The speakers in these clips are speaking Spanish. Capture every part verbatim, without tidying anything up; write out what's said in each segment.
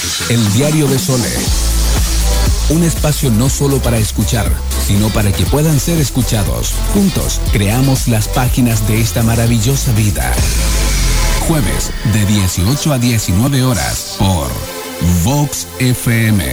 El Diario de Sole. Un espacio no solo para escuchar, sino para que puedan ser escuchados. Juntos creamos las páginas de esta maravillosa vida. Jueves de dieciocho a diecinueve horas por Vox F M.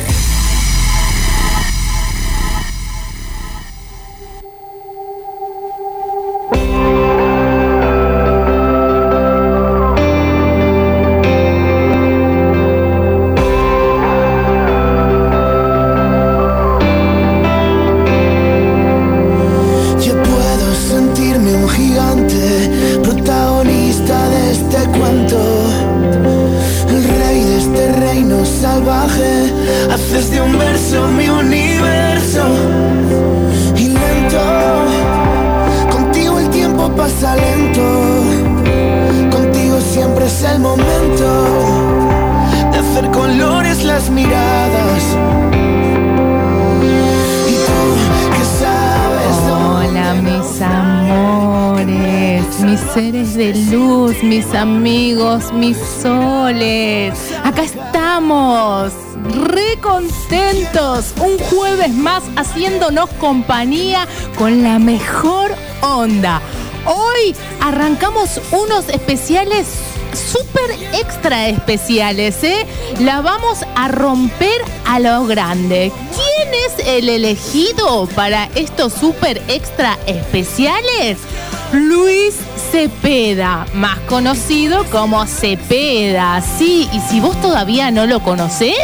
Mis amigos, mis soles, acá estamos, re contentos, un jueves más haciéndonos compañía con la mejor onda. Hoy arrancamos unos especiales súper extra especiales, ¿eh? La vamos a romper a lo grande. ¿Quién es el elegido para estos súper extra especiales? Luis Cepeda, más conocido como Cepeda, sí, y si vos todavía no lo conocés,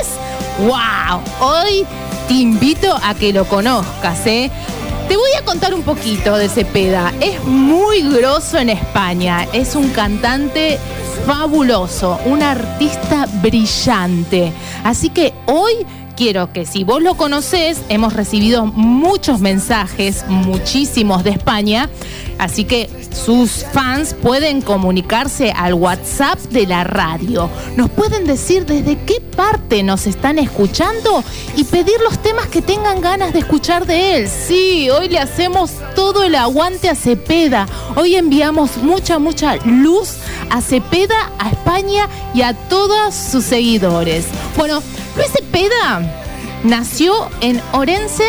¡wow! Hoy te invito a que lo conozcas, ¿eh? Te voy a contar un poquito de Cepeda. Es muy grosso en España, es un cantante fabuloso, un artista brillante, así que hoy quiero que si vos lo conocés, hemos recibido muchos mensajes, muchísimos de España, así que sus fans pueden comunicarse al WhatsApp de la radio. Nos pueden decir desde qué parte nos están escuchando y pedir los temas que tengan ganas de escuchar de él. Sí, hoy le hacemos todo el aguante a Cepeda. Hoy enviamos mucha, mucha luz a Cepeda, a España y a todos sus seguidores. Bueno, Luis Cepeda nació en Orense,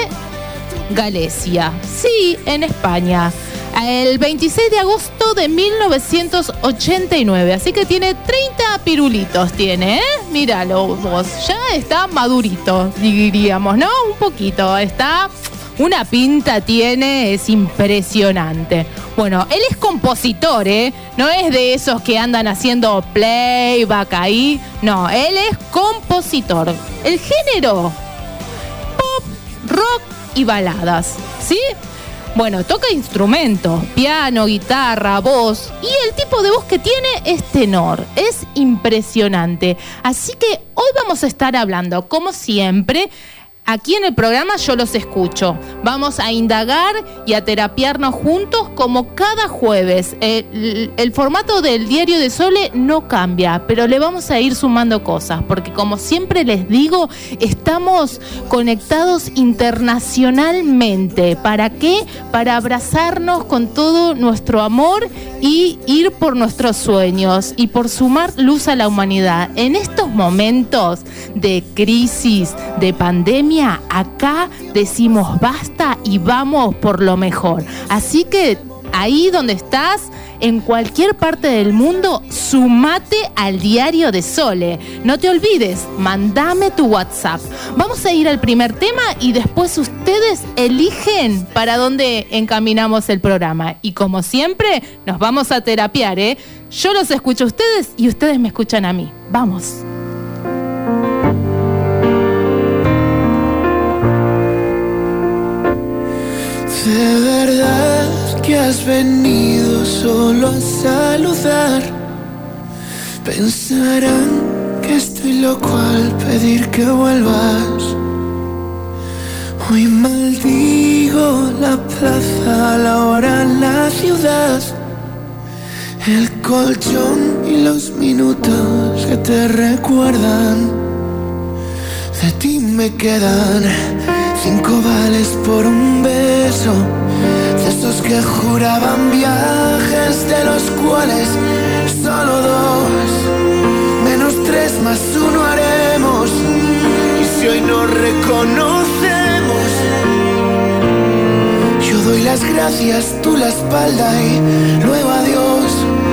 Galicia. Sí, en España. El veintiséis de agosto de mil novecientos ochenta y nueve. Así que tiene treinta pirulitos, tiene, ¿eh? Míralo vos, ya está madurito, diríamos, ¿no? Un poquito, está... Una pinta tiene, es impresionante. Bueno, él es compositor, ¿eh? No es de esos que andan haciendo playback ahí. No, él es compositor. El género, pop, rock y baladas, ¿sí? Bueno, toca instrumentos, piano, guitarra, voz. Y el tipo de voz que tiene es tenor. Es impresionante. Así que hoy vamos a estar hablando, como siempre... Aquí en el programa yo los escucho. Vamos a indagar y a terapiarnos juntos como cada jueves. El, el formato del Diario de Sole no cambia, pero le vamos a ir sumando cosas, porque como siempre les digo, estamos conectados internacionalmente. ¿Para qué? Para abrazarnos con todo nuestro amor y ir por nuestros sueños y por sumar luz a la humanidad. En estos momentos de crisis, de pandemia, acá decimos basta y vamos por lo mejor. Así que ahí donde estás, en cualquier parte del mundo, sumate al Diario de Sole. No te olvides, mandame tu WhatsApp. Vamos a ir al primer tema y después ustedes eligen para dónde encaminamos el programa. Y como siempre, nos vamos a terapiar, ¿eh? Yo los escucho a ustedes y ustedes me escuchan a mí. Vamos. De verdad que has venido solo a saludar. Pensarán que estoy loco al pedir que vuelvas. Hoy maldigo la plaza, la hora, la ciudad, el colchón y los minutos que te recuerdan. De ti me quedan cinco vales por un beso, de esos que juraban viajes, de los cuales solo dos, menos tres más uno haremos. lo reconocemos. Yo doy las gracias, tú la espalda y luego adiós.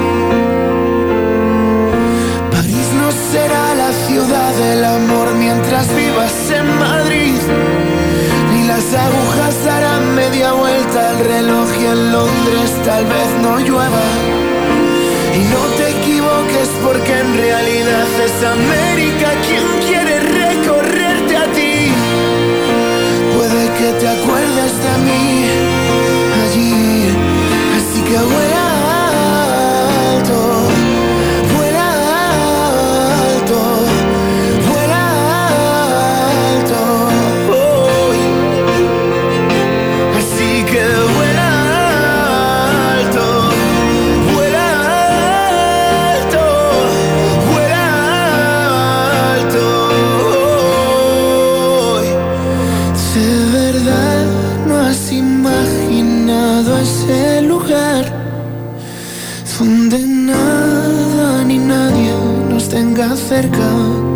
París no será la ciudad del amor mientras vivas en Madrid. Ni las agujas darán media vuelta al reloj y en Londres tal vez no llueva. Y no te equivoques porque en realidad es América quien quiere recorrerte a ti. Puede que te acuerdes de mí allí, así que vuela alto, vuela alto, vuela alto, oh. Así que vuela alto, vuela alto, vuela alto, oh. De verdad no has imaginado ese lugar donde nada ni nadie nos tenga cerca.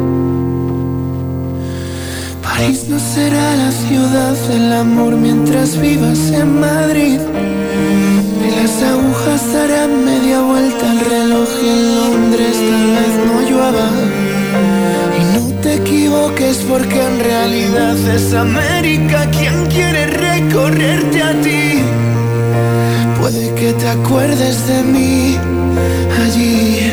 París no será la ciudad del amor mientras vivas en Madrid. Ni las agujas darán media vuelta al reloj y en Londres tal vez no llueva. Y no te equivoques porque en realidad es América quien quiere recorrerte a ti. Puede que te acuerdes de mí allí.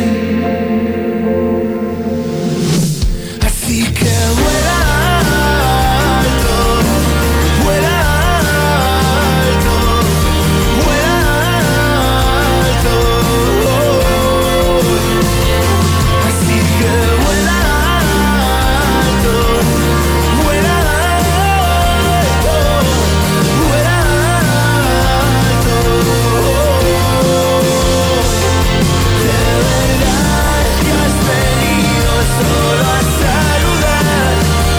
Así que vuela alto, vuela alto, vuela alto, oh. Así que vuela alto, vuela alto, vuela alto, oh. De verdad que has venido solo a saludar.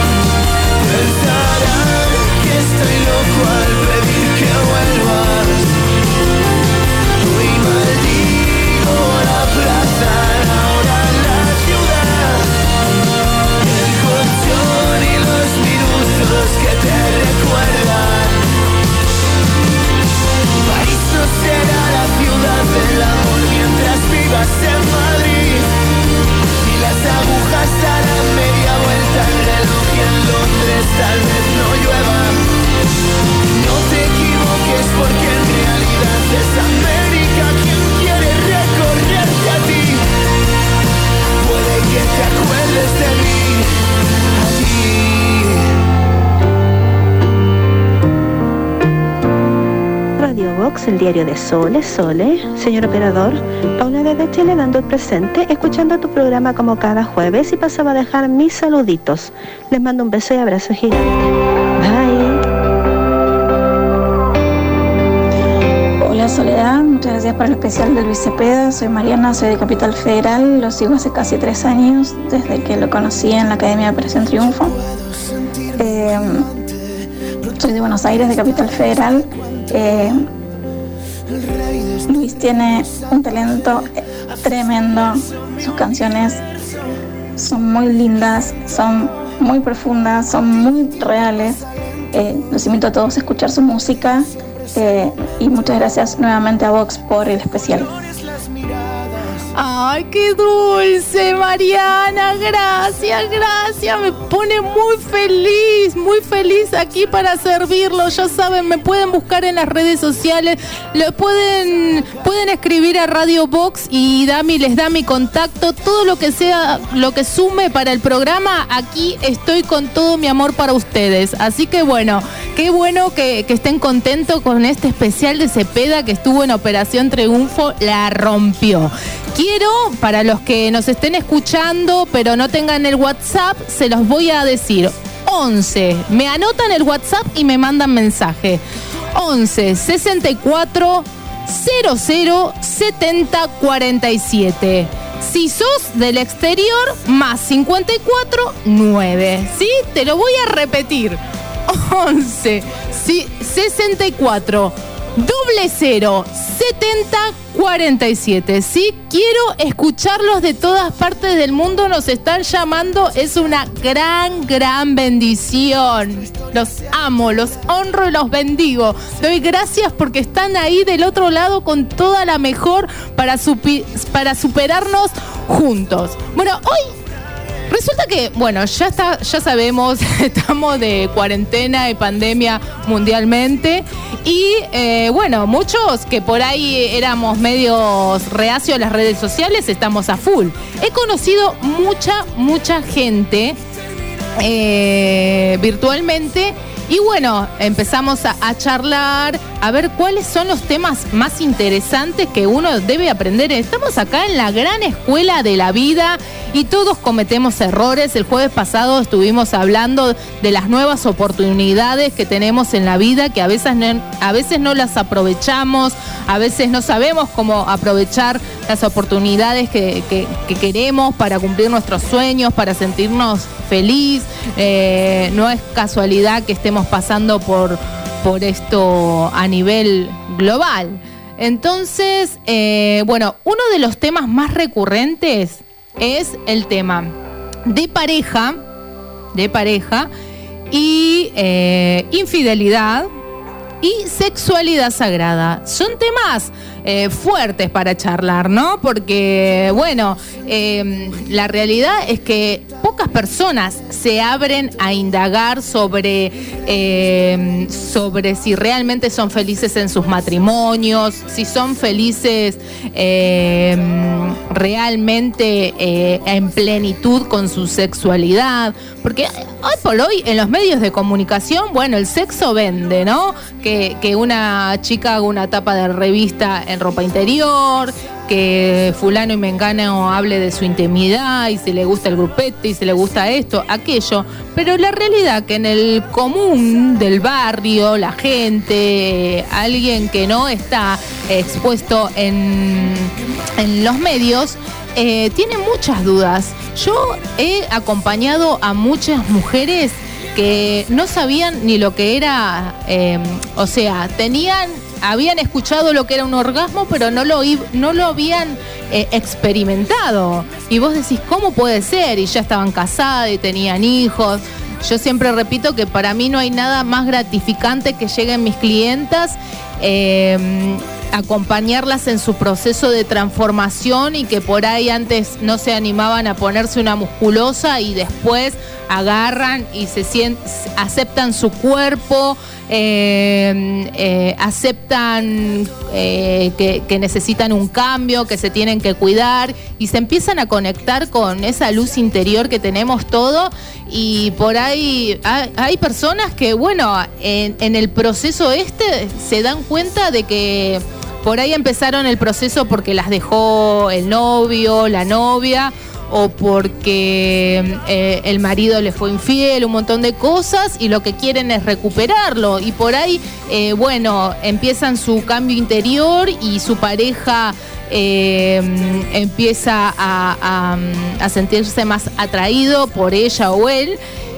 Pensarán que estoy loco al pedir que vuelvas. Hoy maldigo la plaza, ahora la ciudad, el colchón y los minutos que te recuerdan. París no será la ciudad del amor mientras vivas en Madrid. Y las agujas darán media vuelta al reloj y en Londres tal vez no llueva. No te equivoques porque en realidad es América quien quiere recorrerte a ti. Puede que te acuerdes de mí allí. Radio Vox, el diario de Sole, Sole. Señor operador, Paula desde Chile dando el presente, escuchando tu programa como cada jueves y pasaba a dejar mis saluditos. Les mando un beso y abrazo gigante. Bye. Hola Soledad, muchas gracias por el especial de Luis Cepeda. Soy Mariana, soy de Capital Federal, lo sigo hace casi tres años, desde que lo conocí en la Academia de Operación Triunfo. Eh, soy de Buenos Aires, de Capital Federal. Eh, Luis tiene un talento tremendo, sus canciones son muy lindas, son muy profundas, son muy reales. Eh, los invito a todos a escuchar su música. Eh, y muchas gracias nuevamente a Vox por el especial. Ay, qué dulce, Mariana, gracias, gracias, me pone muy feliz, muy feliz aquí para servirlo. Ya saben, me pueden buscar en las redes sociales, lo pueden, pueden escribir a Radio Vox y Dami les da mi contacto, todo lo que sea, lo que sume para el programa, aquí estoy con todo mi amor para ustedes. Así que bueno, qué bueno que, que estén contentos con este especial de Cepeda que estuvo en Operación Triunfo, la rompió. Quiero, para los que nos estén escuchando, pero no tengan el WhatsApp, se los voy a decir. once, me anotan el WhatsApp y me mandan mensaje. once, sesenta y cuatro, cero cero, setenta, cuarenta y siete. Si sos del exterior, más cincuenta y cuatro, nueve. ¿Sí? Te lo voy a repetir. once, sí, sesenta y cuatro, doble cero, setenta cuarenta y siete. Sí, quiero escucharlos de todas partes del mundo. Nos están llamando. Es una gran, gran bendición. Los amo, los honro y los bendigo. Doy gracias porque están ahí del otro lado con toda la mejor para, supi- para superarnos juntos. Bueno, hoy resulta que, bueno, ya está, ya sabemos, estamos de cuarentena y pandemia mundialmente y, eh, bueno, muchos que por ahí éramos medios reacios a las redes sociales, estamos a full. He conocido mucha, mucha gente eh, virtualmente y, bueno, empezamos a, a charlar, a ver cuáles son los temas más interesantes que uno debe aprender. Estamos acá en la gran escuela de la vida y todos cometemos errores. El jueves pasado estuvimos hablando de las nuevas oportunidades que tenemos en la vida, que a veces no, a veces no las aprovechamos, a veces no sabemos cómo aprovechar las oportunidades que, que, que queremos para cumplir nuestros sueños, para sentirnos feliz. Eh, no es casualidad que estemos pasando por, por esto a nivel global. Entonces, eh, bueno, uno de los temas más recurrentes es el tema de pareja, de pareja y eh, infidelidad y sexualidad sagrada. Son temas eh, fuertes para charlar, ¿no? Porque, bueno, eh, la realidad es que pocas personas se abren a indagar sobre, eh, sobre si realmente son felices en sus matrimonios, si son felices eh, realmente eh, en plenitud con su sexualidad. Porque hoy por hoy en los medios de comunicación, bueno, el sexo vende, ¿no? Que, que una chica haga una tapa de revista en ropa interior, que fulano y mengano hable de su intimidad y si le gusta el grupete y si le gusta esto, aquello. Pero la realidad que en el común del barrio, la gente, alguien que no está expuesto en, en los medios, eh, tiene muchas dudas. Yo he acompañado a muchas mujeres que no sabían ni lo que era, eh, o sea, tenían, habían escuchado lo que era un orgasmo, pero no lo, no lo habían eh, experimentado. Y vos decís, ¿cómo puede ser? Y ya estaban casadas y tenían hijos. Yo siempre repito que para mí no hay nada más gratificante que lleguen mis clientas, eh, acompañarlas en su proceso de transformación y que por ahí antes no se animaban a ponerse una musculosa y después agarran y se sienten, aceptan su cuerpo, eh, eh, aceptan eh, que, que necesitan un cambio, que se tienen que cuidar y se empiezan a conectar con esa luz interior que tenemos todo. Y por ahí hay, hay personas que, bueno, en, en el proceso este se dan cuenta de que por ahí empezaron el proceso porque las dejó el novio, la novia, o porque eh, el marido le fue infiel, un montón de cosas, y lo que quieren es recuperarlo. Y por ahí, eh, bueno, empiezan su cambio interior y su pareja eh, empieza a, a, a sentirse más atraído por ella o él.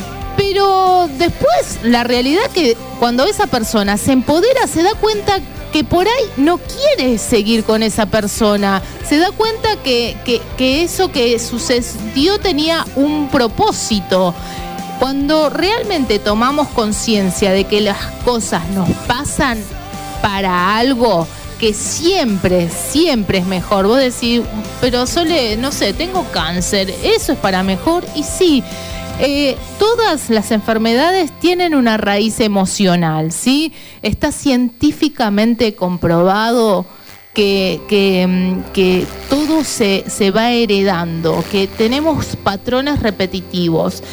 Pero después, la realidad que cuando esa persona se empodera, se da cuenta que por ahí no quiere seguir con esa persona. Se da cuenta que, que, que eso que sucedió tenía un propósito. Cuando realmente tomamos conciencia de que las cosas nos pasan para algo, que siempre, siempre es mejor. Vos decís, pero Sole, no sé, tengo cáncer, ¿eso es para mejor? Y sí. Eh, todas las enfermedades tienen una raíz emocional, ¿sí? Está científicamente comprobado que, que, que todo se, se va heredando, que tenemos patrones repetitivos.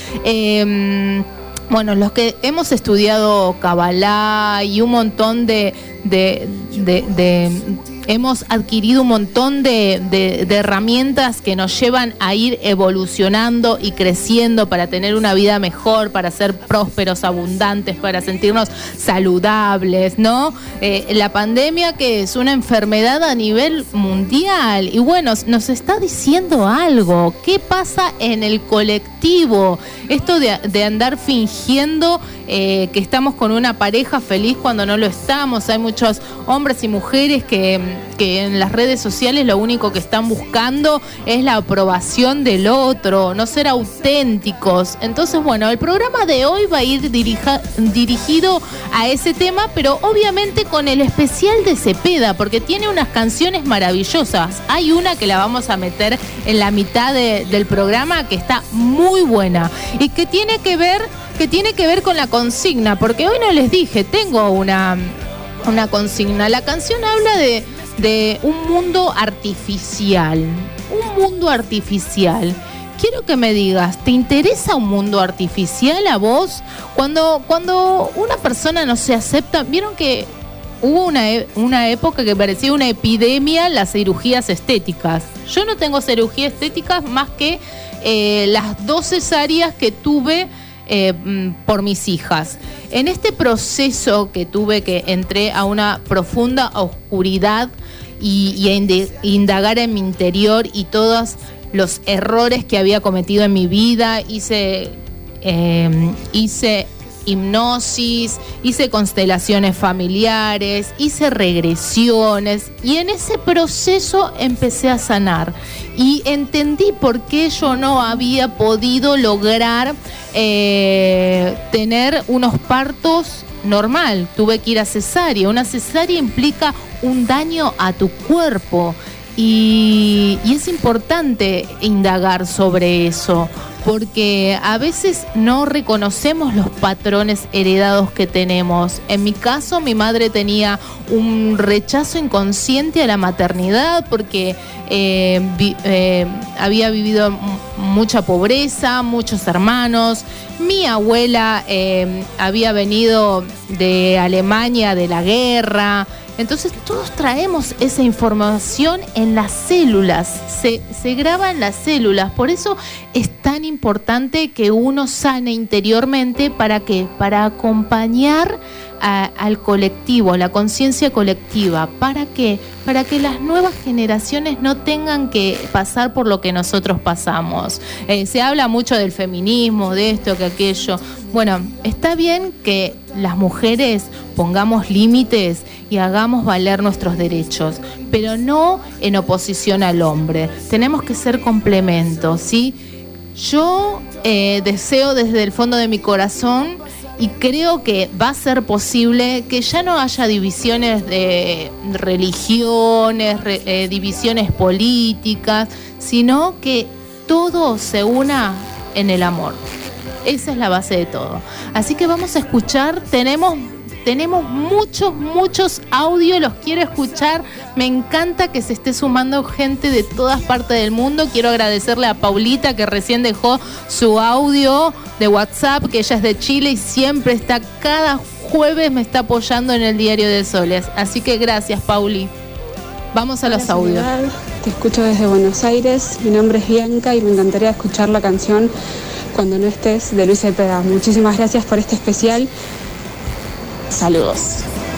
Eh, bueno, los que hemos estudiado Kabbalah y un montón de... de, de, de hemos adquirido un montón de, de, de herramientas que nos llevan a ir evolucionando y creciendo para tener una vida mejor, para ser prósperos, abundantes, para sentirnos saludables, ¿no? Eh, la pandemia, que es una enfermedad a nivel mundial, y bueno, nos está diciendo algo. ¿Qué pasa en el colectivo? Esto de, de andar fingiendo eh, que estamos con una pareja feliz cuando no lo estamos. Hay muchos hombres y mujeres que que en las redes sociales lo único que están buscando es la aprobación del otro, no ser auténticos. Entonces, bueno, el programa de hoy va a ir dirija, dirigido a ese tema, pero obviamente con el especial de Cepeda, porque tiene unas canciones maravillosas. Hay una que la vamos a meter en la mitad de, del programa que está muy buena y que tiene que ver, que tiene que ver con la consigna, porque hoy no les dije, tengo una, una consigna. La canción habla de, de un mundo artificial, un mundo artificial. Quiero que me digas, ¿te interesa un mundo artificial a vos? Cuando, cuando una persona no se acepta, vieron que hubo una, una época que parecía una epidemia las cirugías estéticas. Yo no tengo cirugía estética más que eh, las dos cesáreas que tuve eh, por mis hijas. En este proceso que tuve, que entré a una profunda oscuridad y, y a indagar en mi interior y todos los errores que había cometido en mi vida, hice, eh, hice hipnosis, hice constelaciones familiares, hice regresiones y en ese proceso empecé a sanar y entendí por qué yo no había podido lograr eh, tener unos partos normal. Tuve que ir a cesárea. Una cesárea implica un daño a tu cuerpo. Y, y es importante indagar sobre eso, porque a veces no reconocemos los patrones heredados que tenemos. En mi caso, mi madre tenía un rechazo inconsciente a la maternidad porque eh, vi, eh, había vivido mucha pobreza, muchos hermanos. Mi abuela eh, había venido de Alemania, de la guerra. Entonces todos traemos esa información en las células, se, se graba en las células. Por eso es tan importante que uno sane interiormente. ¿Para qué? Para acompañar a, al colectivo, a la conciencia colectiva. ¿Para qué? Para que las nuevas generaciones no tengan que pasar por lo que nosotros pasamos. Eh, se habla mucho del feminismo, de esto, que aquello. Bueno, está bien que las mujeres pongamos límites y hagamos valer nuestros derechos, pero no en oposición al hombre. Tenemos que ser complementos, ¿sí? Yo eh, deseo desde el fondo de mi corazón y creo que va a ser posible que ya no haya divisiones de religiones, re, eh, divisiones políticas, sino que todo se una en el amor. Esa es la base de todo. Así que vamos a escuchar, tenemos... Tenemos muchos, muchos audios, los quiero escuchar. Me encanta que se esté sumando gente de todas partes del mundo. Quiero agradecerle a Paulita, que recién dejó su audio de WhatsApp, que ella es de Chile y siempre está, cada jueves me está apoyando en el Diario de Soles. Así que gracias, Pauli. Vamos a los Hola, audios. Soledad. Te escucho desde Buenos Aires. Mi nombre es Bianca y me encantaría escuchar la canción Cuando no estés, de Luis Cepeda. Muchísimas gracias por este especial. Saludos.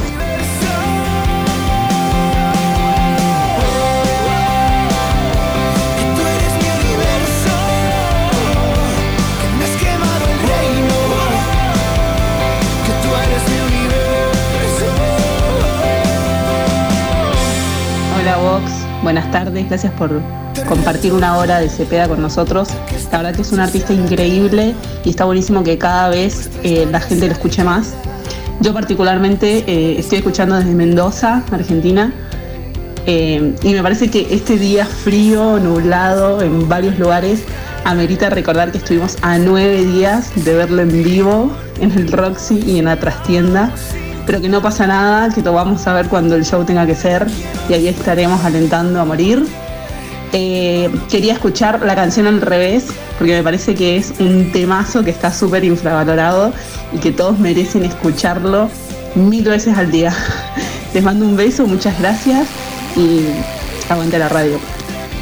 Hola Vox, buenas tardes, gracias por compartir una hora de Cepeda con nosotros. La verdad que es un artista increíble y está buenísimo que cada vez eh, la gente lo escuche más. Yo particularmente eh, estoy escuchando desde Mendoza, Argentina, eh, y me parece que este día frío, nublado en varios lugares, amerita recordar que estuvimos a nueve días de verlo en vivo en el Roxy y en la trastienda, pero que no pasa nada, que lo vamos a ver cuando el show tenga que ser y ahí estaremos alentando a morir. Eh, quería escuchar la canción al revés porque me parece que es un temazo que está súper infravalorado y que todos merecen escucharlo mil veces al día. Les mando un beso, muchas gracias y aguante la radio.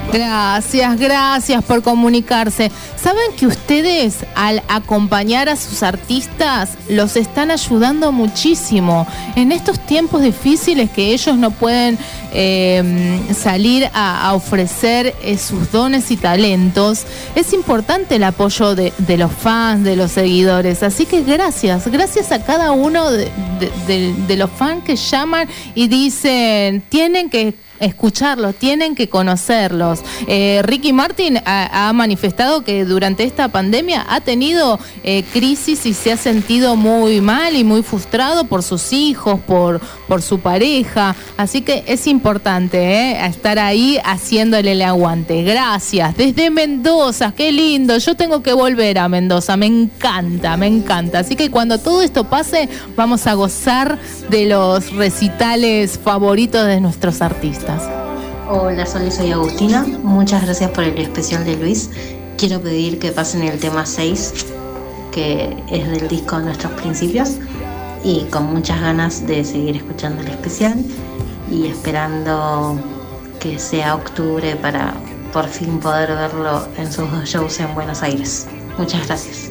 Gracias, gracias por comunicarse. ¿Saben que ustedes al acompañar a sus artistas los están ayudando muchísimo? En estos tiempos difíciles que ellos no pueden eh, salir a, a ofrecer eh, sus dones y talentos, es importante el apoyo de, de los fans, de los seguidores. Así que gracias, gracias a cada uno de, de, de, de los fans que llaman y dicen, tienen que escucharlos, tienen que conocerlos. Eh, Ricky Martin ha, ha manifestado que durante esta pandemia ha tenido eh, crisis y se ha sentido muy mal y muy frustrado por sus hijos, por, por su pareja. Así que es importante eh, estar ahí haciéndole el aguante. Gracias. Desde Mendoza, qué lindo. Yo tengo que volver a Mendoza. Me encanta, me encanta. Así que cuando todo esto pase, vamos a gozar de los recitales favoritos de nuestros artistas. Hola Sole, soy Agustina. Muchas gracias por el especial de Luis. Quiero pedir que pasen el tema seis, que es del disco Nuestros Principios, y con muchas ganas de seguir escuchando el especial y esperando que sea octubre para por fin poder verlo en sus dos shows en Buenos Aires. Muchas gracias.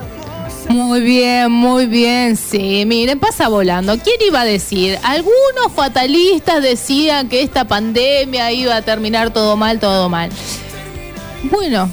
Muy bien, muy bien, sí, miren, pasa volando. ¿Quién iba a decir? Algunos fatalistas decían que esta pandemia iba a terminar todo mal, todo mal. Bueno,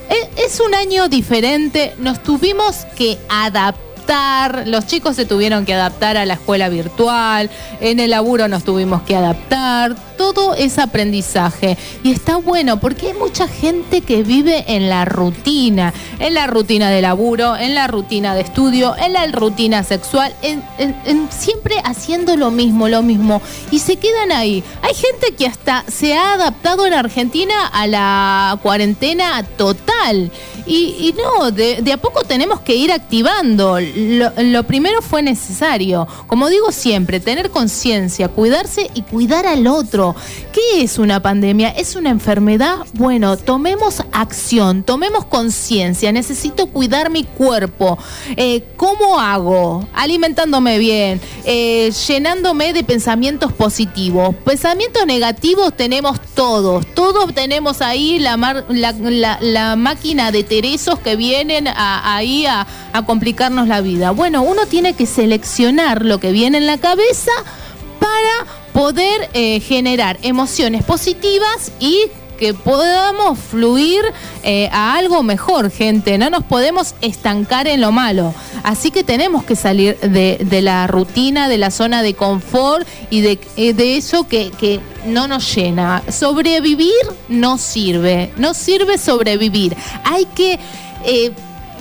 es un año diferente, nos tuvimos que adaptar. Los chicos se tuvieron que adaptar a la escuela virtual, en el laburo nos tuvimos que adaptar, todo es aprendizaje y está bueno porque hay mucha gente que vive en la rutina, en la rutina de laburo, en la rutina de estudio, en la rutina sexual, en, en, en siempre haciendo lo mismo, lo mismo y se quedan ahí. Hay gente que hasta se ha adaptado en Argentina a la cuarentena total y, y no, de, de a poco tenemos que ir activando. Lo, lo primero fue necesario, como digo siempre, tener conciencia, cuidarse y cuidar al otro. ¿Qué es una pandemia? ¿Es una enfermedad? Bueno, tomemos acción, tomemos conciencia. Necesito cuidar mi cuerpo. Eh, ¿Cómo hago? Alimentándome bien, eh, llenándome de pensamientos positivos. Pensamientos negativos tenemos todos. Todos tenemos ahí la, mar, la, la, la máquina de teresos que vienen a, ahí a, a complicarnos la vida. Bueno, uno tiene que seleccionar lo que viene en la cabeza para poder eh, generar emociones positivas y que podamos fluir eh, a algo mejor, gente. No nos podemos estancar en lo malo. Así que tenemos que salir de, de la rutina, de la zona de confort y de, de eso que, que no nos llena. Sobrevivir no sirve. No sirve sobrevivir. Hay que Eh,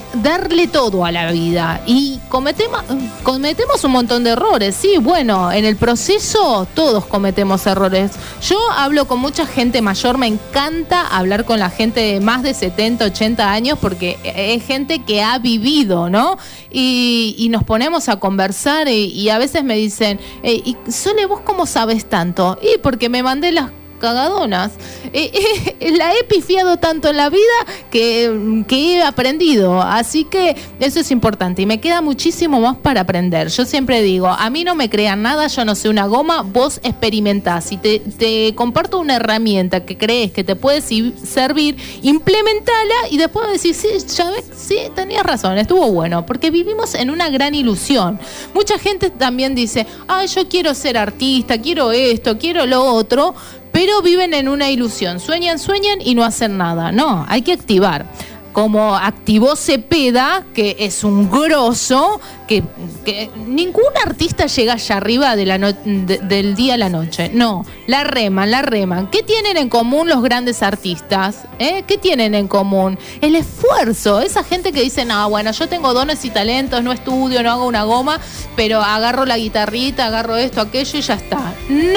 darle todo a la vida y cometemos, cometemos un montón de errores, sí, bueno, en el proceso todos cometemos errores. Yo hablo con mucha gente mayor, me encanta hablar con la gente de más de setenta, ochenta años porque es gente que ha vivido, ¿no? Y, y nos ponemos a conversar y, y a veces me dicen, eh, ¿y Sole, vos cómo sabes tanto? Y porque me mandé las cagadonas. Eh, eh, la he pifiado tanto en la vida que, que he aprendido, así que eso es importante y me queda muchísimo más para aprender. Yo siempre digo, a mí no me crean nada, yo no sé una goma, vos experimentás. Si te, te comparto una herramienta que crees que te puede servir, implementala y después decir, sí, ya ves, sí, tenías razón, estuvo bueno, porque vivimos en una gran ilusión. Mucha gente también dice, ah, yo quiero ser artista, quiero esto, quiero lo otro, pero viven en una ilusión. Sueñan, sueñan y no hacen nada. No, hay que activar. Como activó Cepeda, que es un grosso, que, que ningún artista llega allá arriba de la no, de, del día a la noche. No, la reman, la reman. ¿Qué tienen en común los grandes artistas? ¿Eh? ¿Qué tienen en común? El esfuerzo. Esa gente que dice, no, bueno, yo tengo dones y talentos, no estudio, no hago una goma, pero agarro la guitarrita, agarro esto, aquello y ya está.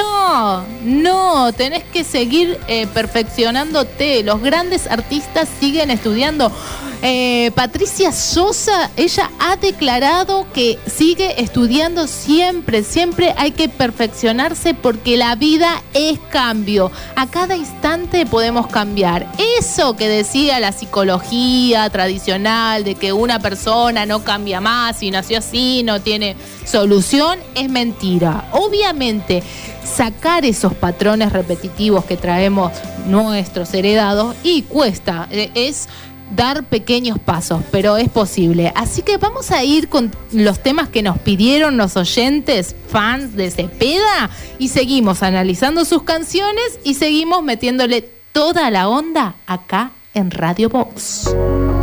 No, no, tenés que seguir eh, perfeccionándote. Los grandes artistas siguen estudiando. Eh, Patricia Sosa, ella ha declarado que sigue estudiando siempre, siempre hay que perfeccionarse porque la vida es cambio. A cada instante podemos cambiar. Eso que decía la psicología tradicional de que una persona no cambia más y nació así, no tiene solución, es mentira. Obviamente, sacar esos patrones repetitivos que traemos nuestros heredados y cuesta, es dar pequeños pasos, pero es posible. Así que vamos a ir con los temas que nos pidieron los oyentes, fans de Cepeda, y seguimos analizando sus canciones y seguimos metiéndole toda la onda acá en Radio Vox.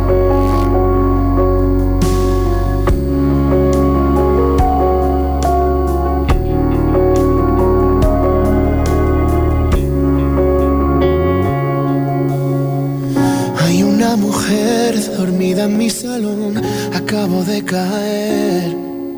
Una mujer dormida en mi salón, acabo de caer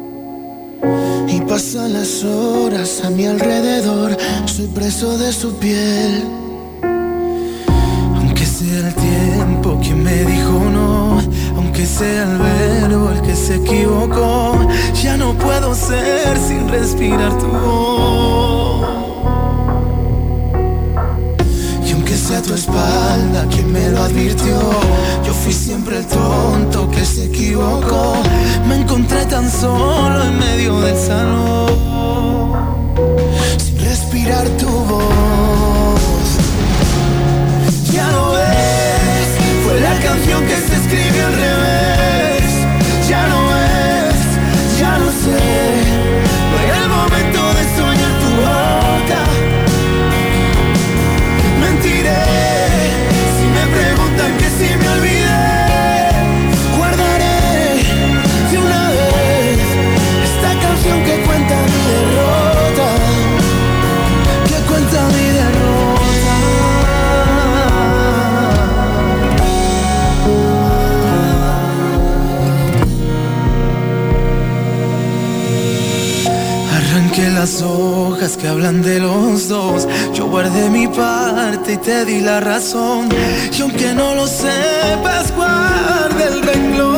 y pasan las horas a mi alrededor, soy preso de su piel. Aunque sea el tiempo quien me dijo no, aunque sea el verbo el que se equivocó, ya no puedo ser sin respirar tu voz. A tu espalda, quien me lo advirtió, yo fui siempre el tonto que se equivocó. Me encontré tan solo en medio del salón, sin respirar tu voz. Ya lo ves, fue la canción que se escribió al revés. Ya lo ves, ya lo sé, no era el momento de soñar tu boca. Si me preguntan que si me olvidé, guardaré de una vez esta canción que cuenta mi derrota, que cuenta mi derrota. Arranqué las hojas que hablan de los dos, yo guardé mi parte y te di la razón, y aunque no lo sepas, guarda el renglón.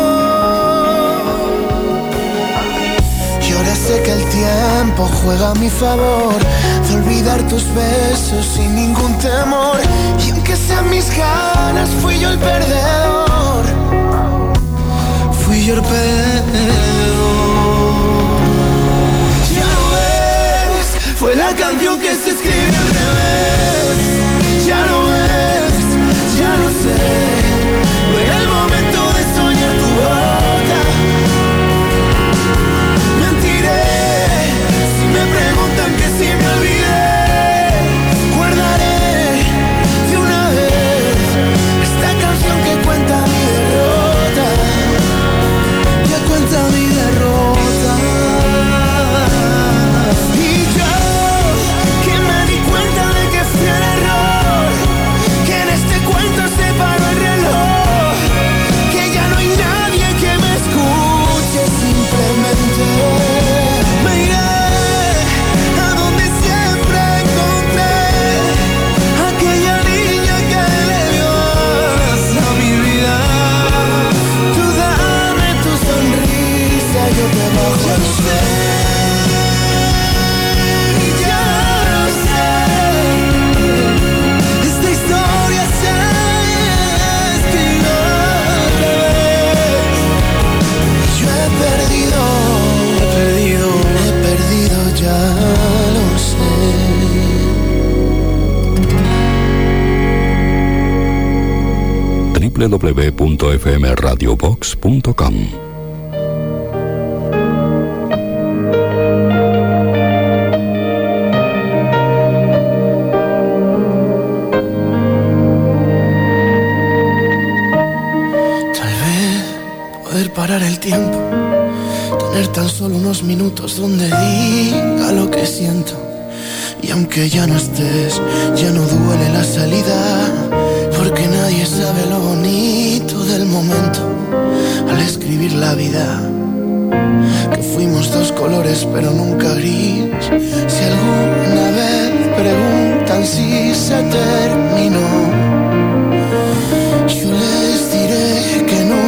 Y ahora sé que el tiempo juega a mi favor, de olvidar tus besos sin ningún temor, y aunque sean mis ganas, fui yo el perdedor, fui yo el perdedor. Fue la canción que se escribió al revés. Ya lo ves, ya lo sé, no era el momento de soñar tu boca. Mentiré si me preguntan que si me olvidé, guardaré de una vez esta canción que cuenta mi derrota, que cuenta mi derrota. Me iré a donde siempre encontré aquella niña que le dio a mi vida. Tú dame tu sonrisa, yo te bajo al cielo. doble u doble u doble u punto f m radio vox punto com. Tal vez poder parar el tiempo, tener tan solo unos minutos donde diga lo que siento. Y aunque ya no estés, ya no duele la salida, porque nadie sabe lo bonito del momento al escribir la vida, que fuimos dos colores pero nunca gris. Si alguna vez preguntan si se terminó, yo les diré que no,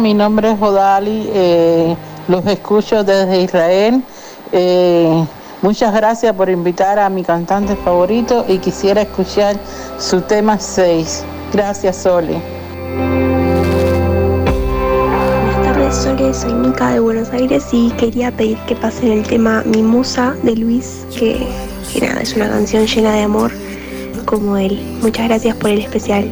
mi nombre es Odali, eh, los escucho desde Israel. Eh, muchas gracias por invitar a mi cantante favorito y quisiera escuchar su tema seis. Gracias, Sole. Buenas tardes, Sole. Soy Mica de Buenos Aires y quería pedir que pasen el tema Mi Musa de Luis, que, que nada, es una canción llena de amor como él. Muchas gracias por el especial.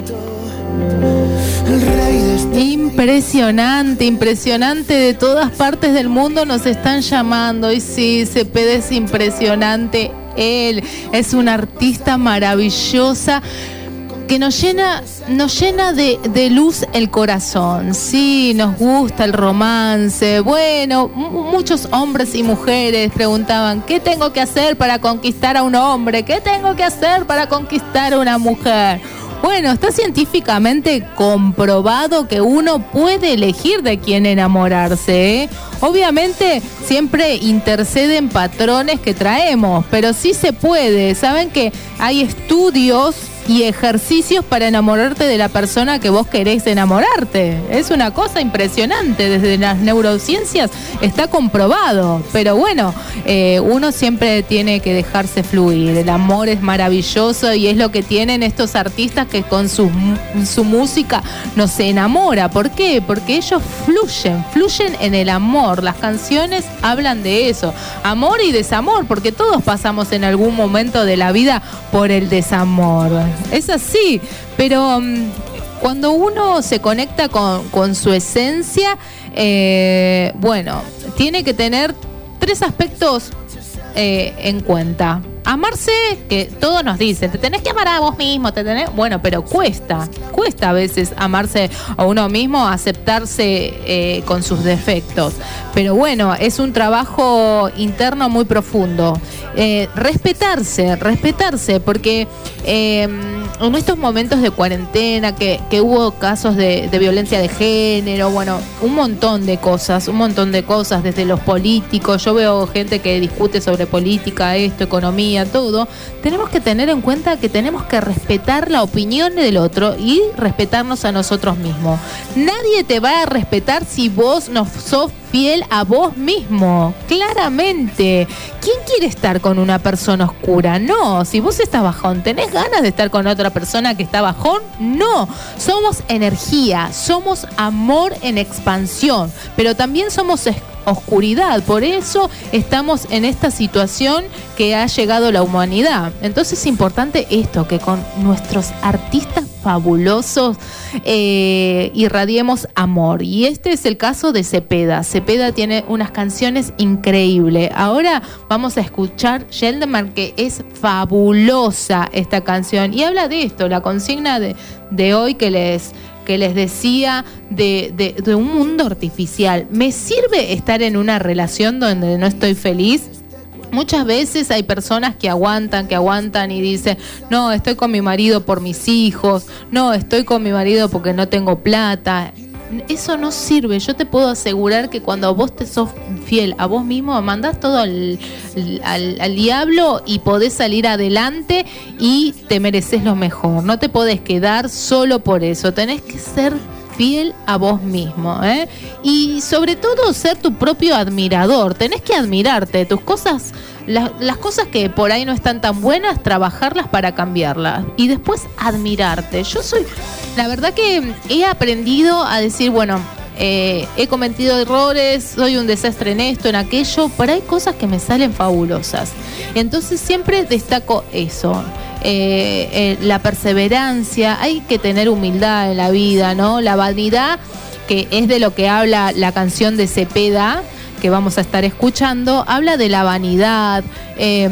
Impresionante, impresionante, de todas partes del mundo nos están llamando. Y sí, Cepeda es impresionante, él es una artista maravillosa que nos llena, nos llena de, de luz el corazón. Sí, nos gusta el romance. Bueno, m- muchos hombres y mujeres preguntaban, ¿qué tengo que hacer para conquistar a un hombre? ¿Qué tengo que hacer para conquistar a una mujer? Bueno, está científicamente comprobado que uno puede elegir de quién enamorarse, ¿eh? Obviamente siempre interceden patrones que traemos, pero sí se puede. Saben que hay estudios y ejercicios para enamorarte de la persona que vos querés enamorarte. Es una cosa impresionante, desde las neurociencias está comprobado, pero bueno, eh, uno siempre tiene que dejarse fluir. El amor es maravilloso y es lo que tienen estos artistas que con su, su música nos enamora. ¿Por qué? Porque ellos fluyen, fluyen en el amor. Las canciones hablan de eso, amor y desamor, porque todos pasamos en algún momento de la vida por el desamor. Es así, pero um, cuando uno se conecta con, con su esencia, eh, bueno, tiene que tener tres aspectos eh, en cuenta. Amarse, que todos nos dicen, te tenés que amar a vos mismo, te tenés... Bueno, pero cuesta, cuesta a veces amarse a uno mismo, aceptarse eh, con sus defectos. Pero bueno, es un trabajo interno muy profundo. Eh, respetarse, respetarse, porque eh, en estos momentos de cuarentena, que, que hubo casos de, de violencia de género, bueno, un montón de cosas, un montón de cosas, desde los políticos, yo veo gente que discute sobre política, esto, economía, todo, tenemos que tener en cuenta que tenemos que respetar la opinión del otro y respetarnos a nosotros mismos. Nadie te va a respetar si vos no sos fiel a vos mismo, claramente. ¿Quién quiere estar con una persona oscura? No. Si vos estás bajón, ¿tenés ganas de estar con otra persona que está bajón? No. Somos energía, somos amor en expansión, pero también somos oscuridad. Por eso estamos en esta situación que ha llegado la humanidad. Entonces es importante esto, que con nuestros artistas fabulosos eh, irradiemos amor. Y este es el caso de Cepeda. Cepeda tiene unas canciones increíbles. Ahora vamos a escuchar Sheldon, que es fabulosa esta canción. Y habla de esto, la consigna de, de hoy que les... que les decía de, de, de un mundo artificial. ¿Me sirve estar en una relación donde no estoy feliz? Muchas veces hay personas que aguantan, que aguantan y dicen, no, estoy con mi marido por mis hijos, no, estoy con mi marido porque no tengo plata. Eso no sirve. Yo te puedo asegurar que cuando vos te sos fiel a vos mismo, mandás todo al, al, al diablo y podés salir adelante y te mereces lo mejor. No te podés quedar solo por eso. Tenés que ser fiel a vos mismo, ¿eh? Y sobre todo ser tu propio admirador. Tenés que admirarte. Tus cosas, la, las cosas que por ahí no están tan buenas, trabajarlas para cambiarlas. Y después admirarte. Yo soy, la verdad que he aprendido a decir, bueno, eh, he cometido errores, soy un desastre en esto, en aquello, pero hay cosas que me salen fabulosas. Entonces siempre destaco eso. Eh, eh, la perseverancia, hay que tener humildad en la vida, ¿no? La vanidad, que es de lo que habla la canción de Cepeda, que vamos a estar escuchando, habla de la vanidad. Eh,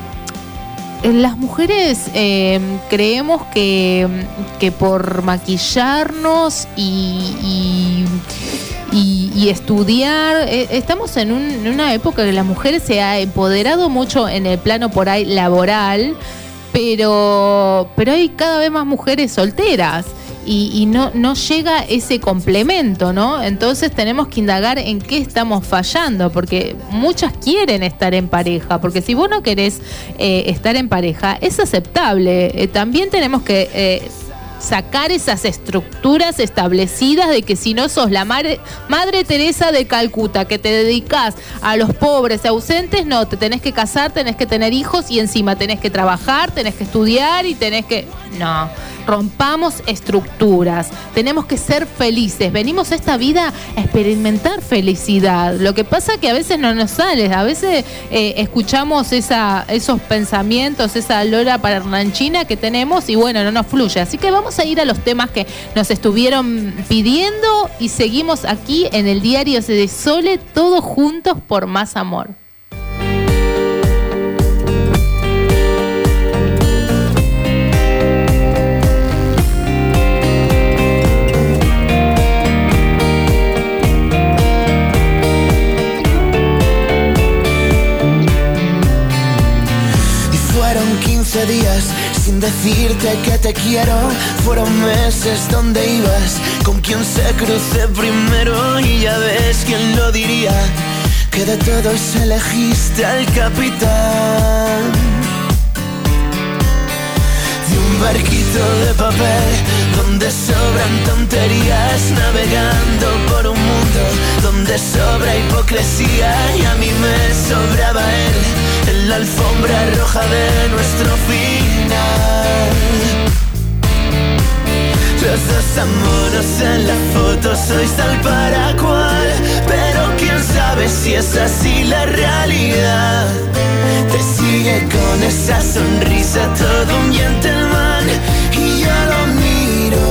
las mujeres eh, creemos que, que por maquillarnos y... y Y, y estudiar, eh, estamos en, un, en una época que las mujeres se ha empoderado mucho en el plano por ahí laboral, pero pero hay cada vez más mujeres solteras y, y no, no llega ese complemento, ¿no? Entonces tenemos que indagar en qué estamos fallando, porque muchas quieren estar en pareja, porque si vos no querés eh, estar en pareja, es aceptable. Eh, también tenemos que... Eh, sacar esas estructuras establecidas de que si no sos la madre, madre Teresa de Calcuta, que te dedicas a los pobres ausentes, no, te tenés que casar, tenés que tener hijos y encima tenés que trabajar, tenés que estudiar y tenés que... No, rompamos estructuras, tenemos que ser felices, venimos a esta vida a experimentar felicidad. Lo que pasa que a veces no nos sale, a veces eh, escuchamos esa, esos pensamientos, esa lora parlanchina que tenemos y bueno, no nos fluye. Así que vamos a ir a los temas que nos estuvieron pidiendo y seguimos aquí en el diario de Sole, todos juntos por más amor. quince días sin decirte que te quiero. Fueron meses donde ibas, con quien se cruce primero. Y ya ves quién lo diría, que de todos elegiste al capitán. De un barquito de papel donde sobran tonterías, navegando por un mundo donde sobra hipocresía. Y a mí me sobraba él en la alfombra roja de nuestro final. Los dos amoros en la foto, sois tal para cual, pero quién sabe si es así la realidad. Te sigue con esa sonrisa todo un gentleman y yo lo miro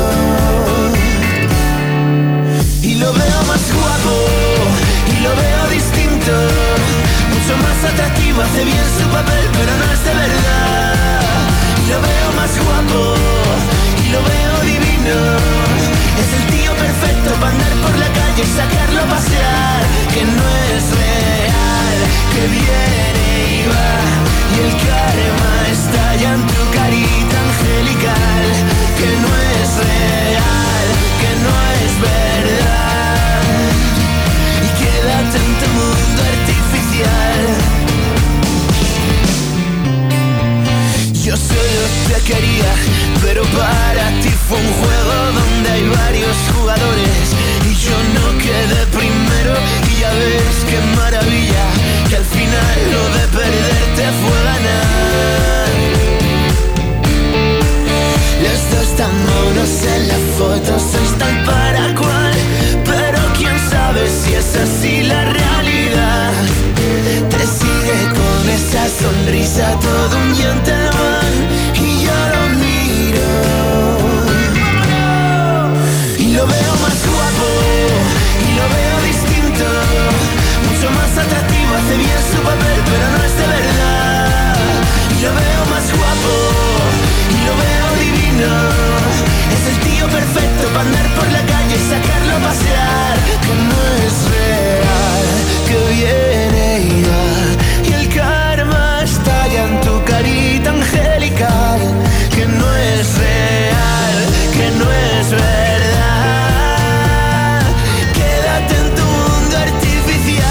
y lo veo más guapo y lo veo distinto, mucho más atractivo, hace bien su papel pero no es de verdad. Y lo veo más guapo y lo veo divino, es el tío perfecto para andar por la calle y sacarlo a pasear. Que no es real, que viene y va, y el karma está ya en tu carita angelical. Que no es real, que no es verdad, y quédate en tu mundo artificial. Yo solo te quería, pero para ti fue un juego donde hay varios jugadores y yo no quedé primero. Y ya ves qué maravilla, que al final lo de perderte fue ganar. Los dos tan monos en la foto, sois tal para cual, pero quién sabe si es así la realidad. Te sigue con esa sonrisa todo un gentleman y yo lo miro y lo veo más guapo y lo veo distinto, mucho más atractivo, hace bien su papel pero no es de verdad. Y lo veo más guapo y lo veo divino, es el tío perfecto para andar por la calle y sacarlo a pasear. Que no es real, que viene y va, y el karma está ya en tu carita angelical. Que no es real, que no es verdad, quédate en tu mundo artificial.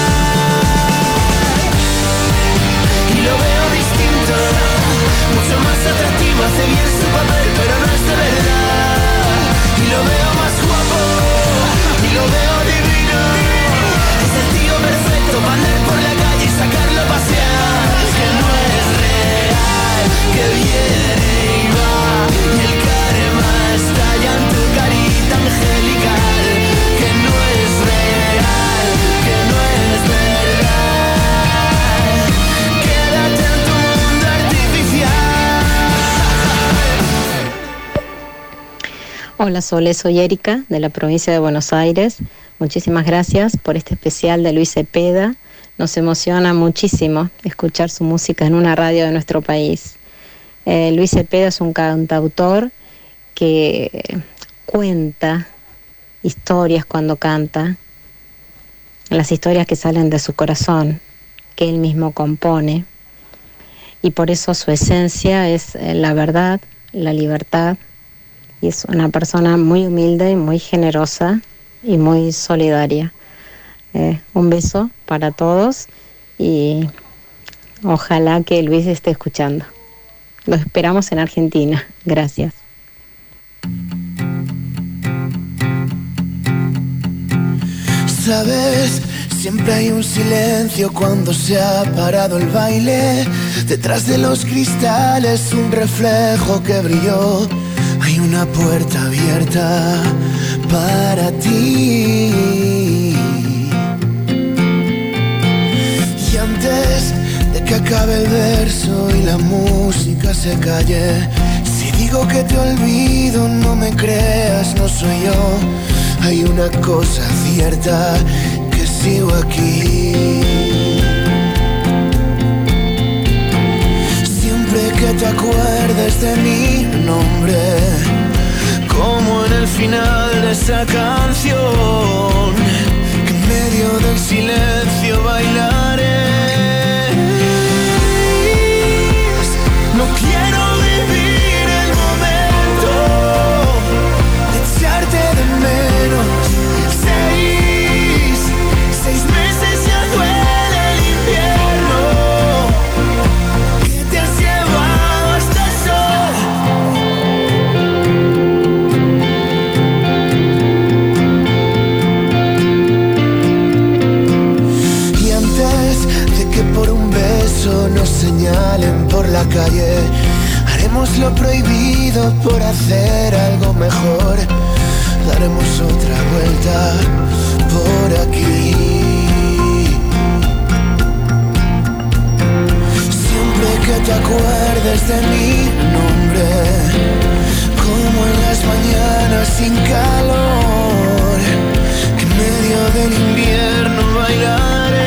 Y lo veo distinto, mucho más atractivo, hace bien su papel pero no es de verdad. Y lo veo más guapo y lo veo divino, es el tío perfecto para andar por la calle y sacarlo a pasear. Que no es real, que viene y va, y el karma está ya en tu carita angelical. Que no es real, que no es verdad, quédate en tu mundo artificial. Hola Sole, soy Erika de la provincia de Buenos Aires. Muchísimas gracias por este especial de Luis Cepeda. Nos emociona muchísimo escuchar su música en una radio de nuestro país. Eh, Luis Cepeda es un cantautor que cuenta historias cuando canta, las historias que salen de su corazón, que él mismo compone, y por eso su esencia es eh, la verdad, la libertad, y es una persona muy humilde y muy generosa y muy solidaria. Eh, un beso para todos y ojalá que Luis esté escuchando. Lo esperamos en Argentina. Gracias. sabes, siempre hay un silencio cuando se ha parado el baile. Detrás de los cristales un reflejo que brilló. Hay una puerta abierta para ti. Y antes de que acabe el verso y la música se calle, si digo que te olvido no me creas, no soy yo. Hay una cosa cierta, que sigo aquí. Siempre que te acuerdes de mi nombre, como en el final de esa canción, que en medio del silencio bailaré. No quiero vivir el momento de echarte de menos. Seis, seis meses ya duele el invierno, que te has llevado hasta el sol. Y antes de que por un beso nos señalen por la calle, haremos lo prohibido por hacer algo mejor. Daremos otra vuelta por aquí. Siempre que te acuerdes de mi nombre, como en las mañanas sin calor, que en medio del invierno bailaré.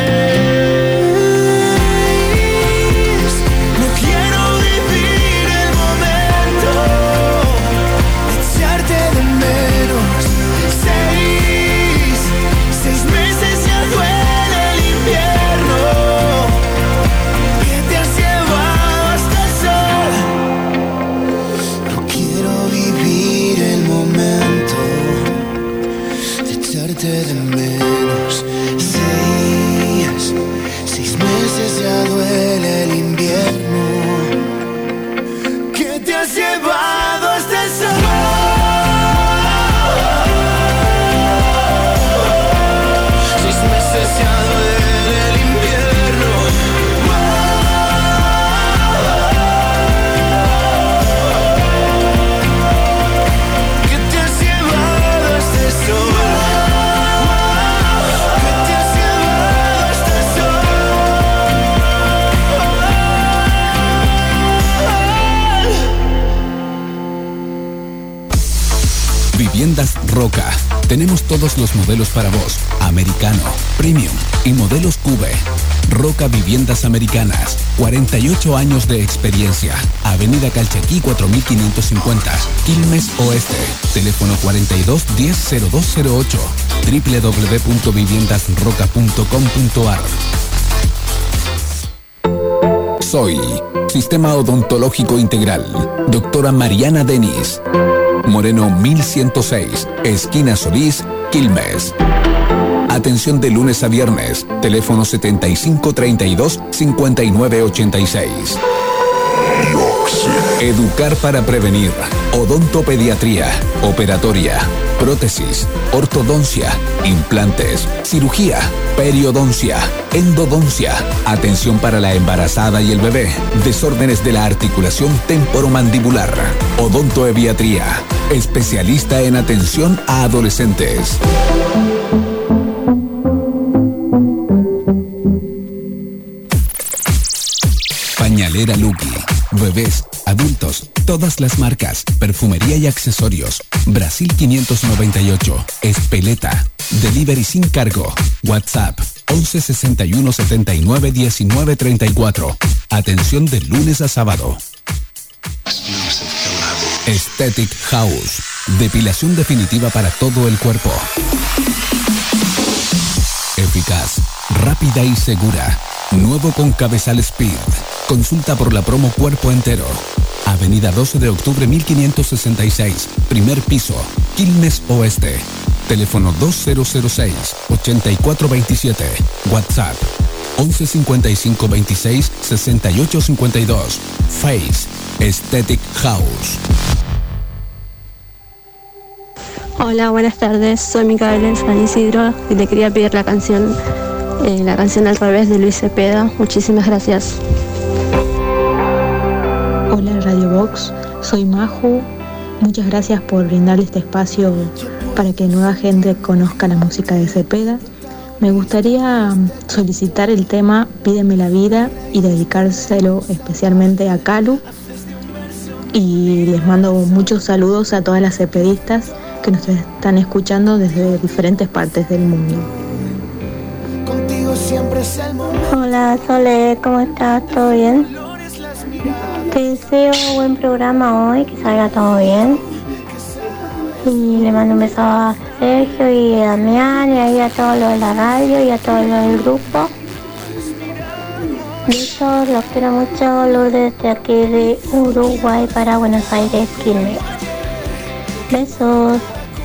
De menos. Seis, seis meses ya duele el invierno, que te has llevado hasta el sol. Seis meses ya duele el invierno, que te has llevado hasta el sol. Viviendas Roca. Tenemos todos los modelos para vos. Americano, Premium y modelos Cube. Roca Viviendas Americanas. cuarenta y ocho años de experiencia. Avenida Calchaquí cuatro mil quinientos cincuenta. Quilmes Oeste. Teléfono cuarenta y dos diez cero dos cero ocho. doble u doble u doble u punto viviendas roca punto com punto a r. Soy Sistema Odontológico Integral. Doctora Mariana Denis. Moreno mil ciento seis, esquina Solís, Quilmes. Atención de lunes a viernes. Teléfono setenta y cinco treinta y dos cincuenta y nueve ochenta y seis. Educar para prevenir. Odontopediatría, operatoria, prótesis, ortodoncia, implantes, cirugía, periodoncia, endodoncia, atención para la embarazada y el bebé, desórdenes de la articulación temporomandibular, odontoeviatría, especialista en atención a adolescentes. Pañalera Lucky. Bebés, adultos, todas las marcas, perfumería y accesorios. Brasil quinientos noventa y ocho, Espeleta. Delivery sin cargo. WhatsApp once sesenta y uno setenta y nueve diecinueve treinta y cuatro. Atención de lunes a sábado. Aesthetic House. Depilación definitiva para todo el cuerpo. Eficaz, rápida y segura. Nuevo con cabezal Speed. Consulta por la promo Cuerpo Entero. Avenida doce de octubre mil quinientos sesenta y seis. Primer piso. Quilmes Oeste. Teléfono dos cero cero seis, ochenta y cuatro veintisiete. WhatsApp once cincuenta y cinco veintiséis, sesenta y ocho cincuenta y dos. Face Aesthetic House. Hola, buenas tardes. Soy Micaela de San Isidro y te quería pedir la canción, eh, la canción Al revés de Luis Cepeda. Muchísimas gracias. Hola Radio Box, soy Maju. Muchas gracias por brindarle este espacio para que nueva gente conozca la música de Cepeda. Me gustaría solicitar el tema Pídeme la vida y dedicárselo especialmente a Calu. Y les mando muchos saludos a todas las cepedistas que nos están escuchando desde diferentes partes del mundo. Hola Sole, ¿cómo estás? ¿Todo bien? Te deseo buen programa hoy, que salga todo bien. Y le mando un beso a Sergio y a Damián y ahí a todos los de la radio y a todos los del grupo. Besos, los quiero mucho, Lourdes de aquí de Uruguay para Buenos Aires, Quilmes. Besos.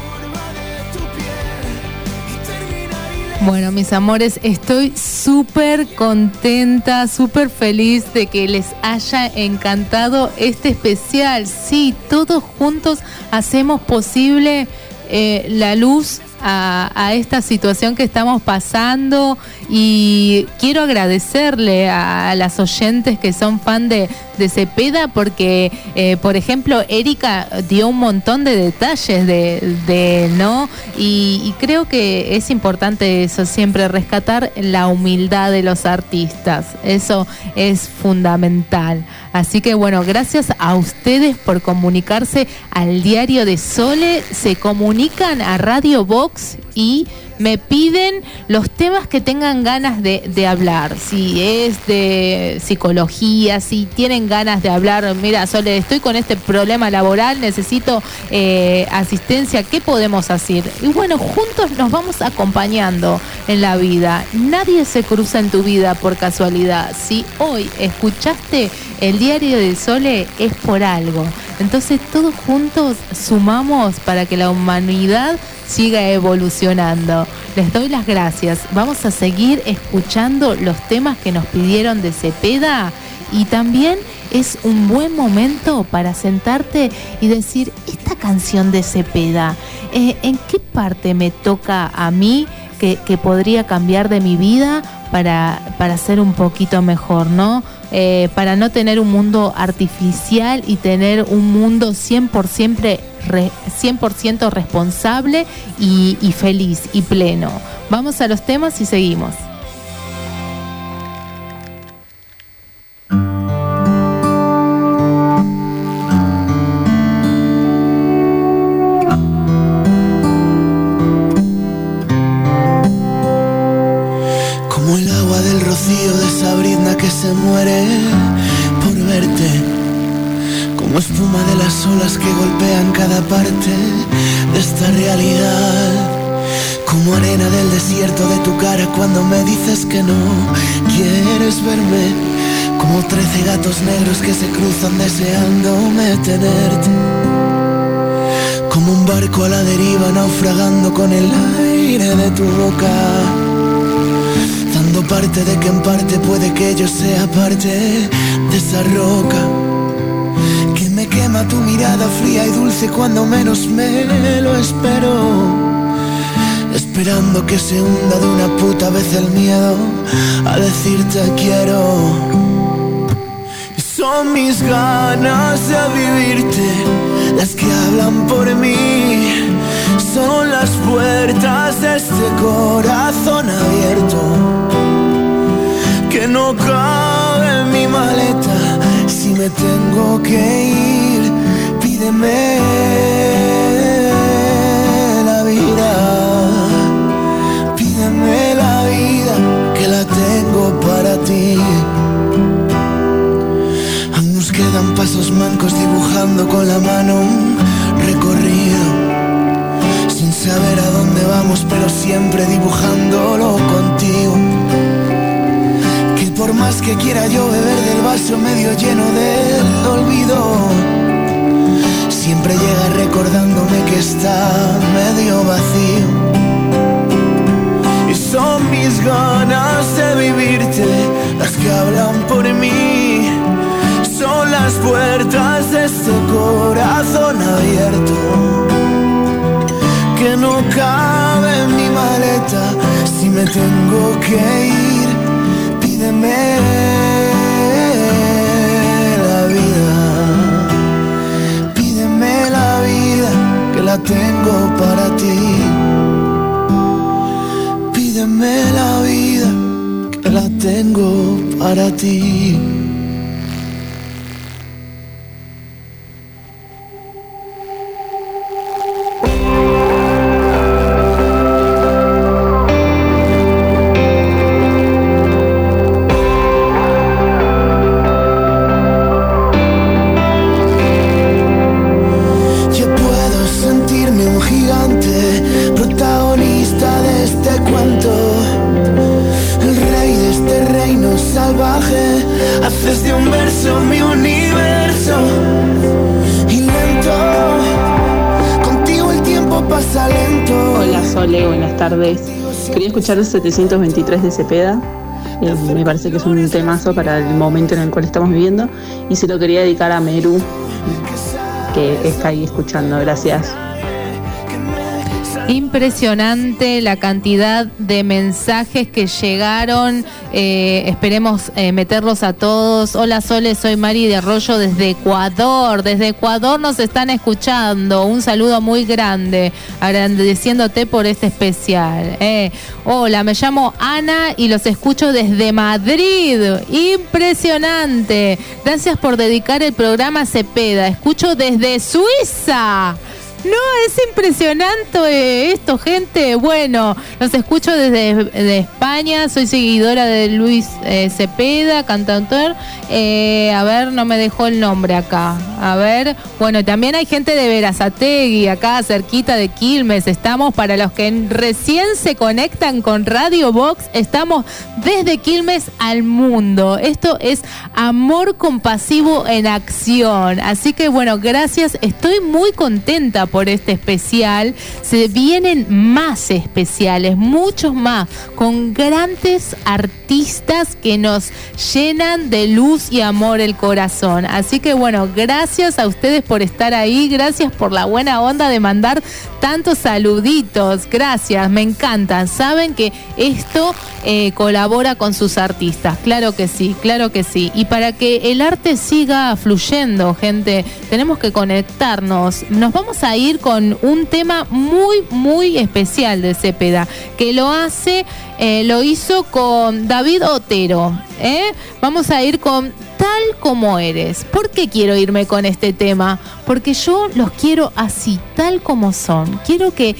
Bueno, mis amores, estoy súper contenta, súper feliz de que les haya encantado este especial. Sí, todos juntos hacemos posible eh, la luz a, a esta situación que estamos pasando, y quiero agradecerle a, a las oyentes que son fan de, de Cepeda, porque eh, por ejemplo Erika dio un montón de detalles de, de ¿no? Y, y creo que es importante eso, siempre rescatar la humildad de los artistas, eso es fundamental. Así que bueno, gracias a ustedes por comunicarse al Diario de Sole, se comunican a Radio Box y me piden los temas que tengan ganas de, de hablar. Si es de psicología, si tienen ganas de hablar, mira Sole, estoy con este problema laboral, necesito eh, asistencia, ¿qué podemos hacer? Y bueno, juntos nos vamos acompañando en la vida. Nadie se cruza en tu vida por casualidad. Si hoy escuchaste el Diario de Sole, es por algo. Entonces todos juntos sumamos para que la humanidad siga evolucionando. Les doy las gracias. Vamos a seguir escuchando los temas que nos pidieron de Cepeda, y también es un buen momento para sentarte y decir, esta canción de Cepeda, eh, ¿en qué parte me toca a mí que, que podría cambiar de mi vida para, para ser un poquito mejor, ¿no? Eh, para no tener un mundo artificial y tener un mundo cien por ciento, re, cien por ciento responsable y, y feliz y pleno. Vamos a los temas y seguimos. Como el agua del rocío de esa brizna que se muere por verte, como espuma de las olas que golpean cada parte de esta realidad, como arena del desierto de tu cara cuando me dices que no quieres verme, como trece gatos negros que se cruzan deseándome tenerte, como un barco a la deriva naufragando con el aire de tu boca, dando parte de que en parte puede que yo sea parte de esa roca que me quema tu mirada fría y dulce cuando menos me lo espero, esperando que se hunda de una puta vez el miedo a decirte quiero. Son mis ganas de vivirte las que hablan por mí, son las puertas de este corazón abierto que no cabe en mi maleta. Si me tengo que ir, pídeme la vida, pídeme la vida que la tengo para ti. Aún nos quedan pasos mancos dibujando con la mano un recorrido, sin saber a dónde vamos, pero siempre dibujándolo contigo. Que por más que quiera yo beber del vaso medio lleno del olvido, siempre llega recordándome que está medio vacío. Y son mis ganas de vivirte las que hablan por mí, son las puertas de este corazón abierto que no cabe en mi maleta. Si me tengo que ir, pídeme la vida, pídeme la vida, que la tengo para ti. Pídeme la vida, que la tengo para ti. Haces de un verso mi universo y lento, contigo el tiempo pasa lento. Hola Sole, buenas tardes. Quería escuchar el setecientos veintitrés de Cepeda. Eh, me parece que es un temazo para el momento en el cual estamos viviendo y se lo quería dedicar a Meru, que está ahí escuchando. Gracias. Impresionante la cantidad de mensajes que llegaron. Eh, esperemos eh, meterlos a todos. Hola Sole, soy Mari de Arroyo desde Ecuador. Desde Ecuador nos están escuchando. Un saludo muy grande, agradeciéndote por este especial. Eh. Hola, me llamo Ana y los escucho desde Madrid. Impresionante. Gracias por dedicar el programa a Cepeda. Escucho desde Suiza. No, es impresionante esto, gente. Bueno, los escucho desde de España. Soy seguidora de Luis eh, Cepeda, cantautor. Eh, a ver, no me dejó el nombre acá. A ver, bueno, también hay gente de Berazategui, acá cerquita de Quilmes. Estamos, para los que recién se conectan con Radio Box, estamos desde Quilmes al mundo. Esto es amor compasivo en acción. Así que bueno, gracias. Estoy muy contenta por este especial. Se vienen más especiales, muchos más, con grandes artistas que nos llenan de luz y amor el corazón. Así que bueno, gracias a ustedes por estar ahí, gracias por la buena onda de mandar tantos saluditos, gracias, me encantan. Saben que esto eh, colabora con sus artistas, claro que sí, claro que sí. Y para que el arte siga fluyendo, gente, tenemos que conectarnos. Nos vamos a ir con un tema muy, muy especial de Cepeda, que lo hace, eh, lo hizo con David Otero. ¿eh? Vamos a ir con Tal Como Eres. ¿Por qué quiero irme con este tema? Porque yo los quiero así, tal como son. Quiero que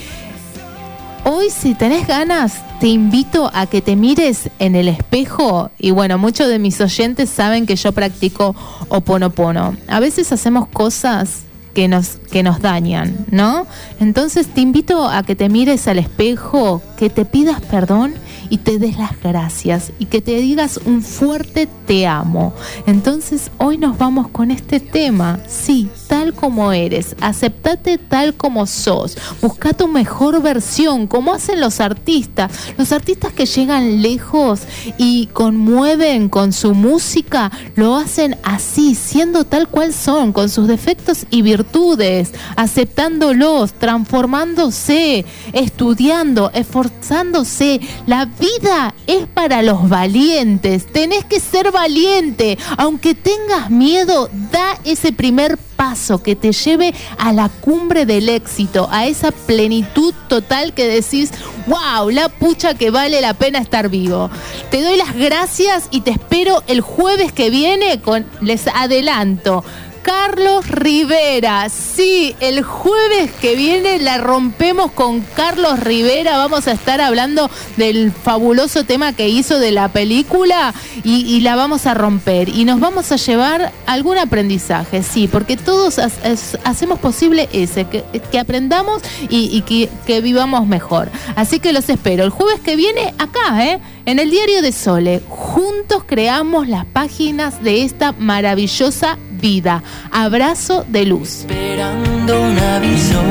hoy, si tenés ganas, te invito a que te mires en el espejo. Y bueno, muchos de mis oyentes saben que yo practico Ho'oponopono. A veces hacemos cosas que nos, que nos dañan, ¿no? Entonces te invito a que te mires al espejo, que te pidas perdón y te des las gracias y que te digas un fuerte te amo. Entonces hoy nos vamos con este tema, sí, tal como eres, aceptate tal como sos, busca tu mejor versión, como hacen los artistas, los artistas que llegan lejos y conmueven con su música, lo hacen así, siendo tal cual son, con sus defectos y virtudes, aceptándolos, transformándose, estudiando, esforzándose. La vida es para los valientes, tenés que ser valiente, aunque tengas miedo, da ese primer paso que te lleve a la cumbre del éxito, a esa plenitud total que decís, wow, la pucha que vale la pena estar vivo. Te doy las gracias y te espero el jueves que viene con, les adelanto, Carlos Rivera. Sí, el jueves que viene la rompemos con Carlos Rivera. Vamos a estar hablando del fabuloso tema que hizo de la película y, y la vamos a romper. Y nos vamos a llevar algún aprendizaje, sí, porque todos ha, es, hacemos posible ese, que, que aprendamos y, y que, que vivamos mejor. Así que los espero el jueves que viene acá, ¿eh? En el Diario de Sole. Juntos creamos las páginas de esta maravillosa vida. Abrazo de luz. Esperando un aviso,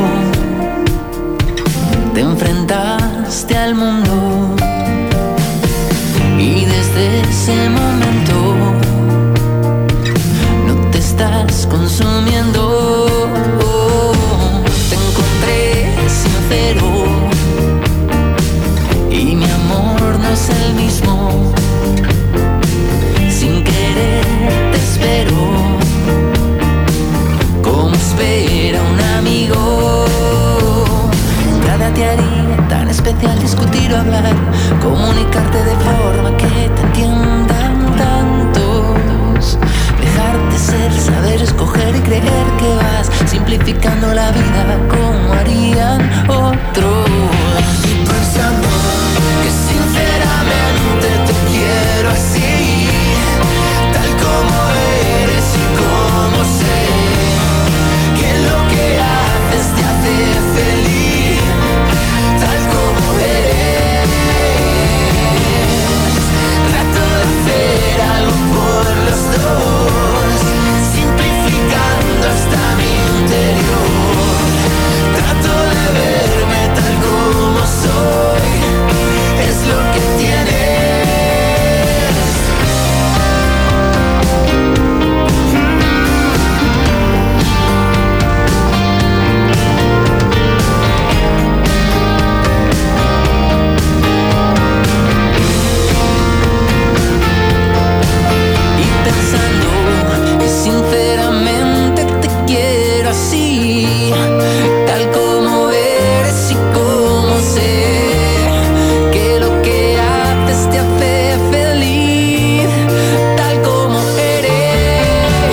te enfrentaste al mundo y desde ese momento no te estás consumiendo. Te encontré sincero al discutir o hablar, comunicarte de forma que te entiendan tantos. Dejarte ser, saber escoger y creer que vas simplificando la vida como harían otros. Y pensando que sinceramente te quiero así, tal como eres y como sé, que lo que haces te hace feliz, tal como eres. Trato de hacer algo por los dos, simplificando hasta mi interior. Trato de verme tal como soy, es lo que tienes. Y pensando que sinceramente te quiero así, tal como eres y como sé, que lo que haces te hace feliz, tal como eres.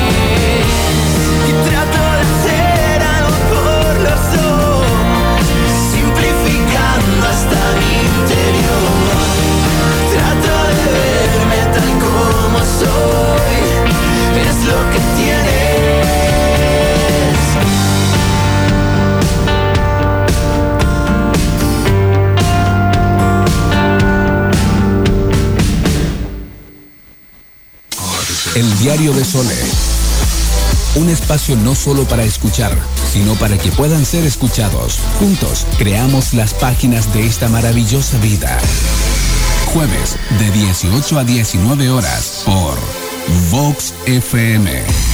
Y trato de hacer algo por los dos, simplificando hasta mi interior. Trato de verme tal como soy, es lo que tienes. El Diario de Sole. Un espacio no solo para escuchar, sino para que puedan ser escuchados. Juntos creamos las páginas de esta maravillosa vida. Jueves de dieciocho a diecinueve horas por Vox F M.